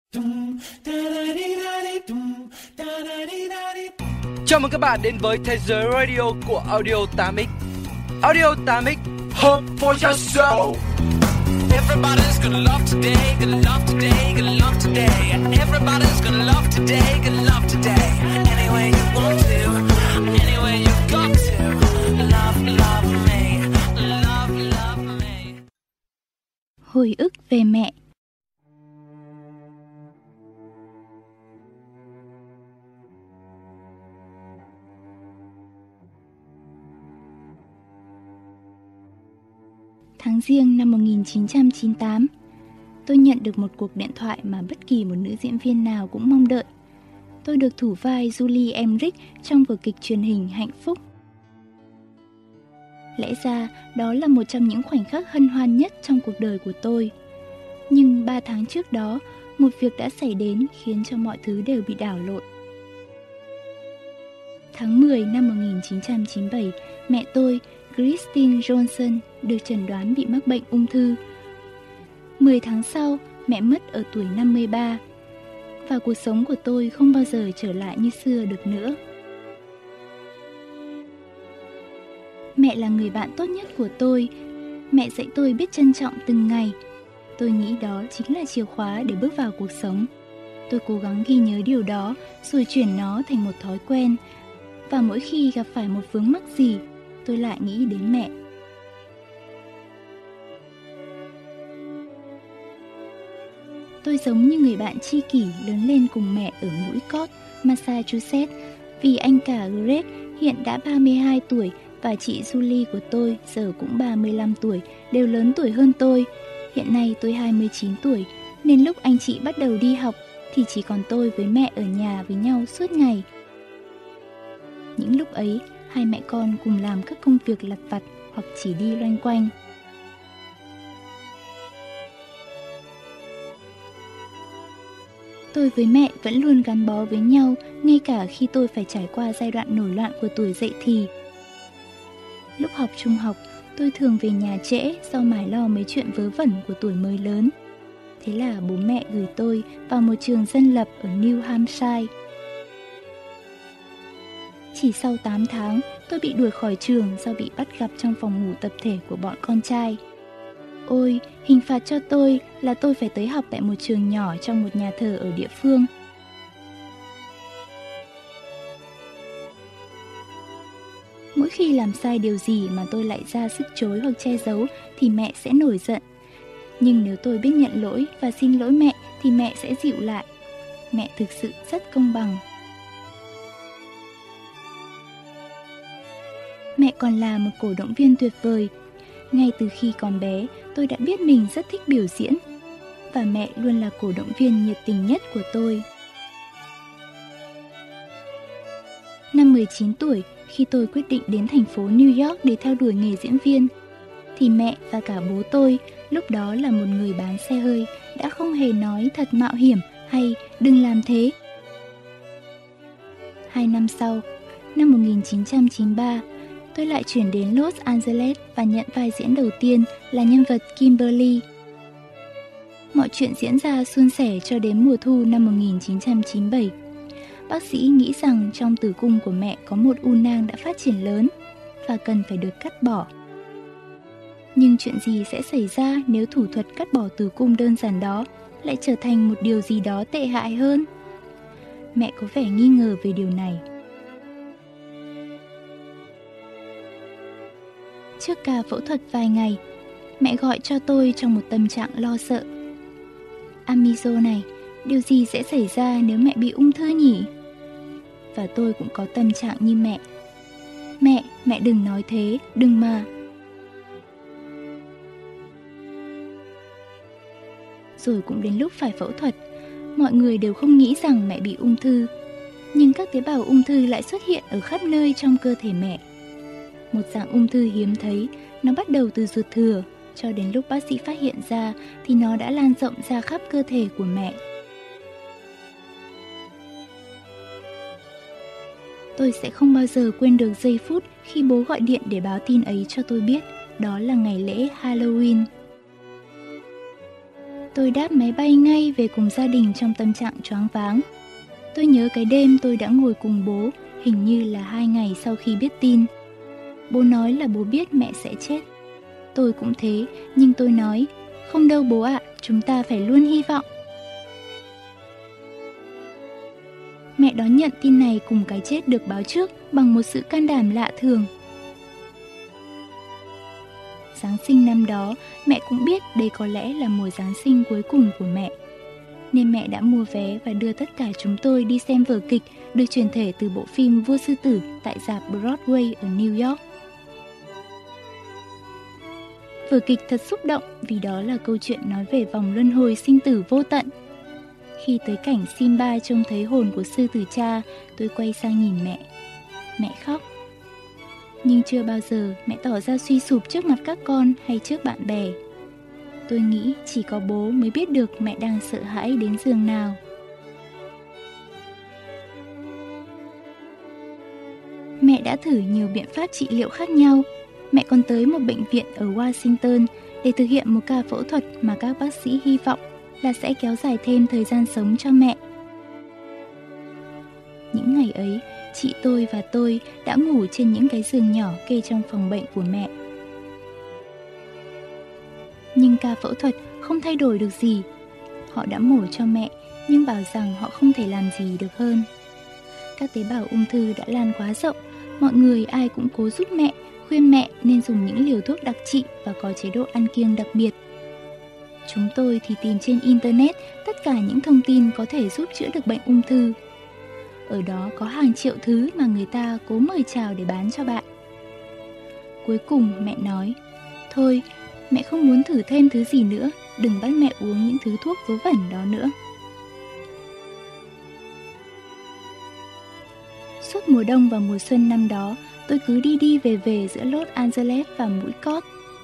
Chào mừng các bạn đến với thế giới radio của Audio 8X. Audio 8X, hope for your soul. Everybody's gonna love today, gonna love today, gonna love today. Everybody's gonna love today, gonna love today. Any way you want to, any way you got to. Love, love me, love, love me. Hồi ức về mẹ. Tháng Giêng năm 1998, tôi nhận được một cuộc điện thoại mà bất kỳ một nữ diễn viên nào cũng mong đợi. Tôi được thủ vai Julie Emmerich trong vở kịch truyền hình Hạnh Phúc. Lẽ ra đó là một trong những khoảnh khắc hân hoan nhất trong cuộc đời của tôi. Nhưng 3 tháng trước đó, một việc đã xảy đến khiến cho mọi thứ đều bị đảo lộn. Tháng 10 năm 1997, mẹ tôi, Christine Johnson, được chẩn đoán bị mắc bệnh ung thư. 10 tháng sau, mẹ mất ở tuổi 53. Và cuộc sống của tôi không bao giờ trở lại như xưa được nữa. Mẹ là người bạn tốt nhất của tôi. Mẹ dạy tôi biết trân trọng từng ngày. Tôi nghĩ đó chính là chìa khóa để bước vào cuộc sống. Tôi cố gắng ghi nhớ điều đó, rồi chuyển nó thành một thói quen. Và mỗi khi gặp phải một vướng mắc gì, tôi lại nghĩ đến mẹ. Tôi giống như người bạn tri kỷ lớn lên cùng mẹ ở Mũi Cót, Massachusetts, vì anh cả Greg hiện đã 32 tuổi và chị Julie của tôi giờ cũng 35 tuổi, đều lớn tuổi hơn tôi. Hiện nay tôi 29 tuổi, nên lúc anh chị bắt đầu đi học thì chỉ còn tôi với mẹ ở nhà với nhau suốt ngày. Những lúc ấy, hai mẹ con cùng làm các công việc lặt vặt hoặc chỉ đi loanh quanh. Tôi với mẹ vẫn luôn gắn bó với nhau, ngay cả khi tôi phải trải qua giai đoạn nổi loạn của tuổi dậy thì. Lúc học trung học, tôi thường về nhà trễ do mải lo mấy chuyện vớ vẩn của tuổi mới lớn. Thế là bố mẹ gửi tôi vào một trường dân lập ở New Hampshire. Chỉ sau 8 tháng, tôi bị đuổi khỏi trường do bị bắt gặp trong phòng ngủ tập thể của bọn con trai. Ôi, hình phạt cho tôi là tôi phải tới học tại một trường nhỏ trong một nhà thờ ở địa phương. Mỗi khi làm sai điều gì mà tôi lại ra sức chối hoặc che giấu thì mẹ sẽ nổi giận. Nhưng nếu tôi biết nhận lỗi và xin lỗi mẹ thì mẹ sẽ dịu lại. Mẹ thực sự rất công bằng. Mẹ còn là một cổ động viên tuyệt vời. Ngay từ khi còn bé, tôi đã biết mình rất thích biểu diễn. Và mẹ luôn là cổ động viên nhiệt tình nhất của tôi. Năm 19 tuổi, khi tôi quyết định đến thành phố New York để theo đuổi nghề diễn viên, thì mẹ và cả bố tôi, lúc đó là một người bán xe hơi, đã không hề nói thật mạo hiểm hay đừng làm thế. 2 năm sau, năm 1993, tôi lại chuyển đến Los Angeles và nhận vai diễn đầu tiên là nhân vật Kimberly. Mọi chuyện diễn ra suôn sẻ cho đến mùa thu năm 1997. Bác sĩ nghĩ rằng trong tử cung của mẹ có một u nang đã phát triển lớn và cần phải được cắt bỏ. Nhưng chuyện gì sẽ xảy ra nếu thủ thuật cắt bỏ tử cung đơn giản đó lại trở thành một điều gì đó tệ hại hơn? Mẹ có vẻ nghi ngờ về điều này. Trước ca phẫu thuật vài ngày, mẹ gọi cho tôi trong một tâm trạng lo sợ. Amizo này, điều gì sẽ xảy ra nếu mẹ bị ung thư nhỉ? Và tôi cũng có tâm trạng như mẹ. Mẹ đừng nói thế, đừng mà. Rồi cũng đến lúc phải phẫu thuật, mọi người đều không nghĩ rằng mẹ bị ung thư. Nhưng các tế bào ung thư lại xuất hiện ở khắp nơi trong cơ thể mẹ. Một dạng ung thư hiếm thấy, nó bắt đầu từ ruột thừa, cho đến lúc bác sĩ phát hiện ra thì nó đã lan rộng ra khắp cơ thể của mẹ. Tôi sẽ không bao giờ quên được giây phút khi bố gọi điện để báo tin ấy cho tôi biết, đó là ngày lễ Halloween. Tôi đáp máy bay ngay về cùng gia đình trong tâm trạng choáng váng. Tôi nhớ cái đêm tôi đã ngồi cùng bố, hình như là 2 ngày sau khi biết tin. Bố nói là bố biết mẹ sẽ chết. Tôi cũng thế, nhưng tôi nói, không đâu bố ạ, chúng ta phải luôn hy vọng. Mẹ đón nhận tin này cùng cái chết được báo trước bằng một sự can đảm lạ thường. Giáng sinh năm đó, mẹ cũng biết đây có lẽ là mùa Giáng sinh cuối cùng của mẹ. Nên mẹ đã mua vé và đưa tất cả chúng tôi đi xem vở kịch được chuyển thể từ bộ phim Vua Sư Tử tại rạp Broadway ở New York. Vở kịch thật xúc động vì đó là câu chuyện nói về vòng luân hồi sinh tử vô tận. Khi tới cảnh Simba trông thấy hồn của sư tử cha, tôi quay sang nhìn mẹ. Mẹ khóc. Nhưng chưa bao giờ mẹ tỏ ra suy sụp trước mặt các con hay trước bạn bè. Tôi nghĩ chỉ có bố mới biết được mẹ đang sợ hãi đến giường nào. Mẹ đã thử nhiều biện pháp trị liệu khác nhau. Mẹ còn tới một bệnh viện ở Washington để thực hiện một ca phẫu thuật mà các bác sĩ hy vọng là sẽ kéo dài thêm thời gian sống cho mẹ. Những ngày ấy, chị tôi và tôi đã ngủ trên những cái giường nhỏ kê trong phòng bệnh của mẹ. Nhưng ca phẫu thuật không thay đổi được gì. Họ đã mổ cho mẹ, nhưng bảo rằng họ không thể làm gì được hơn. Các tế bào ung thư đã lan quá rộng, mọi người ai cũng cố giúp mẹ, khuyên mẹ nên dùng những liều thuốc đặc trị và có chế độ ăn kiêng đặc biệt. Chúng tôi thì tìm trên Internet tất cả những thông tin có thể giúp chữa được bệnh ung thư. Ở đó có hàng triệu thứ mà người ta cố mời chào để bán cho bạn. Cuối cùng mẹ nói, thôi, mẹ không muốn thử thêm thứ gì nữa, đừng bắt mẹ uống những thứ thuốc vớ vẩn đó nữa. Suốt mùa đông và mùa xuân năm đó, tôi cứ đi về giữa Los Angeles và mũi cót.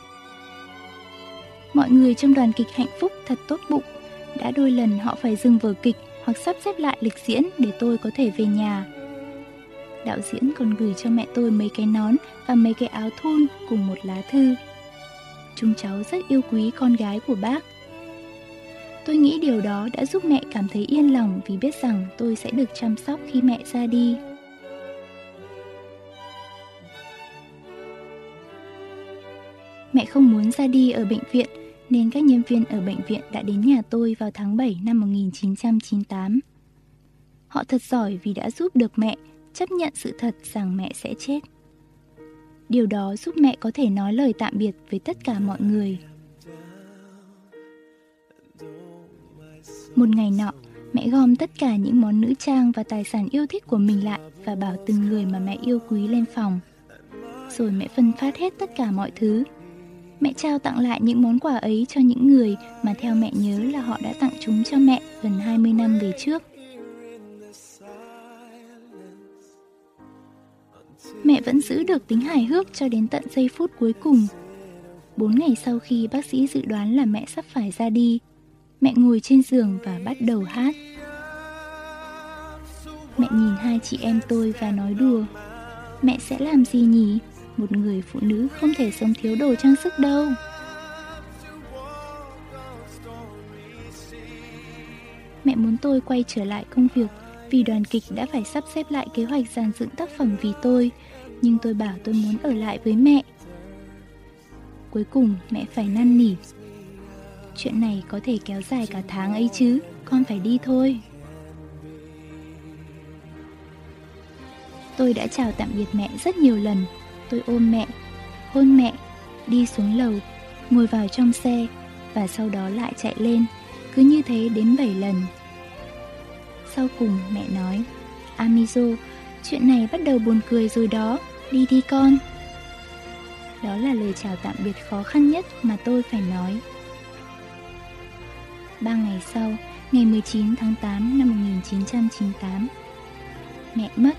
Mọi người trong đoàn kịch Hạnh Phúc thật tốt bụng. Đã đôi lần họ phải dừng vở kịch hoặc sắp xếp lại lịch diễn để tôi có thể về nhà. Đạo diễn còn gửi cho mẹ tôi mấy cái nón và mấy cái áo thun cùng một lá thư. Chúng cháu rất yêu quý con gái của bác. Tôi nghĩ điều đó đã giúp mẹ cảm thấy yên lòng vì biết rằng tôi sẽ được chăm sóc khi mẹ ra đi. Mẹ không muốn ra đi ở bệnh viện, nên các nhân viên ở bệnh viện đã đến nhà tôi vào tháng 7 năm 1998. Họ thật giỏi vì đã giúp được mẹ chấp nhận sự thật rằng mẹ sẽ chết. Điều đó giúp mẹ có thể nói lời tạm biệt với tất cả mọi người. Một ngày nọ, mẹ gom tất cả những món nữ trang và tài sản yêu thích của mình lại và bảo từng người mà mẹ yêu quý lên phòng. Rồi mẹ phân phát hết tất cả mọi thứ. Mẹ trao tặng lại những món quà ấy cho những người mà theo mẹ nhớ là họ đã tặng chúng cho mẹ gần 20 năm về trước. Mẹ vẫn giữ được tính hài hước cho đến tận giây phút cuối cùng. 4 ngày sau khi bác sĩ dự đoán là mẹ sắp phải ra đi, mẹ ngồi trên giường và bắt đầu hát. Mẹ nhìn hai chị em tôi và nói đùa, mẹ sẽ làm gì nhỉ? Một người phụ nữ không thể sống thiếu đồ trang sức đâu. Mẹ muốn tôi quay trở lại công việc vì đoàn kịch đã phải sắp xếp lại kế hoạch dàn dựng tác phẩm vì tôi, nhưng tôi bảo tôi muốn ở lại với mẹ. Cuối cùng mẹ phải năn nỉ. Chuyện này có thể kéo dài cả tháng ấy chứ, con phải đi thôi. Tôi đã chào tạm biệt mẹ rất nhiều lần. Tôi ôm mẹ, hôn mẹ, đi xuống lầu, ngồi vào trong xe và sau đó lại chạy lên, cứ như thế đến 7 lần. Sau cùng mẹ nói, Amizo, chuyện này bắt đầu buồn cười rồi đó, đi đi con. Đó là lời chào tạm biệt khó khăn nhất mà tôi phải nói. 3 ngày sau, ngày 19 tháng 8 năm 1998, mẹ mất.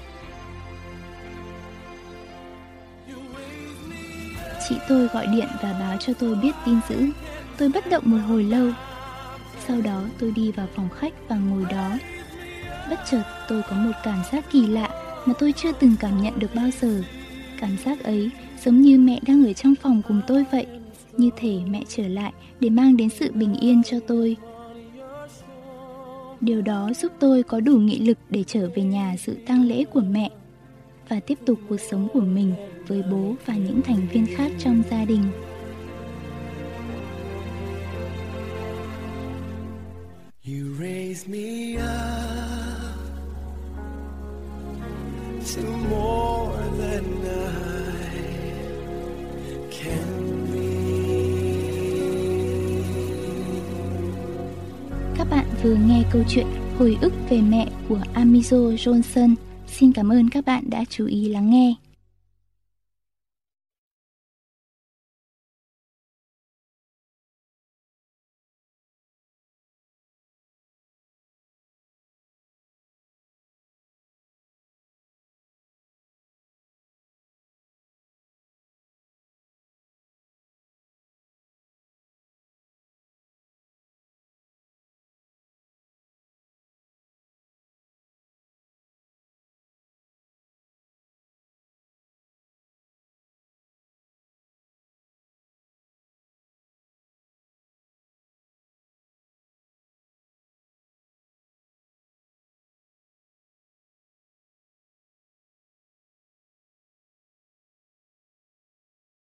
Chị tôi gọi điện và báo cho tôi biết tin dữ. Tôi bất động một hồi lâu. Sau đó tôi đi vào phòng khách và ngồi đó. Bất chợt tôi có một cảm giác kỳ lạ mà tôi chưa từng cảm nhận được bao giờ. Cảm giác ấy giống như mẹ đang ở trong phòng cùng tôi vậy. như thể mẹ trở lại để mang đến sự bình yên cho tôi. Điều đó giúp tôi có đủ nghị lực để trở về nhà dự tang lễ của mẹ và tiếp tục cuộc sống của mình với bố và những thành viên khác trong gia đình. You raise me up to more than I can be. Các bạn vừa nghe câu chuyện Hồi ức về mẹ của Amizo Johnson. Xin cảm ơn các bạn đã chú ý lắng nghe.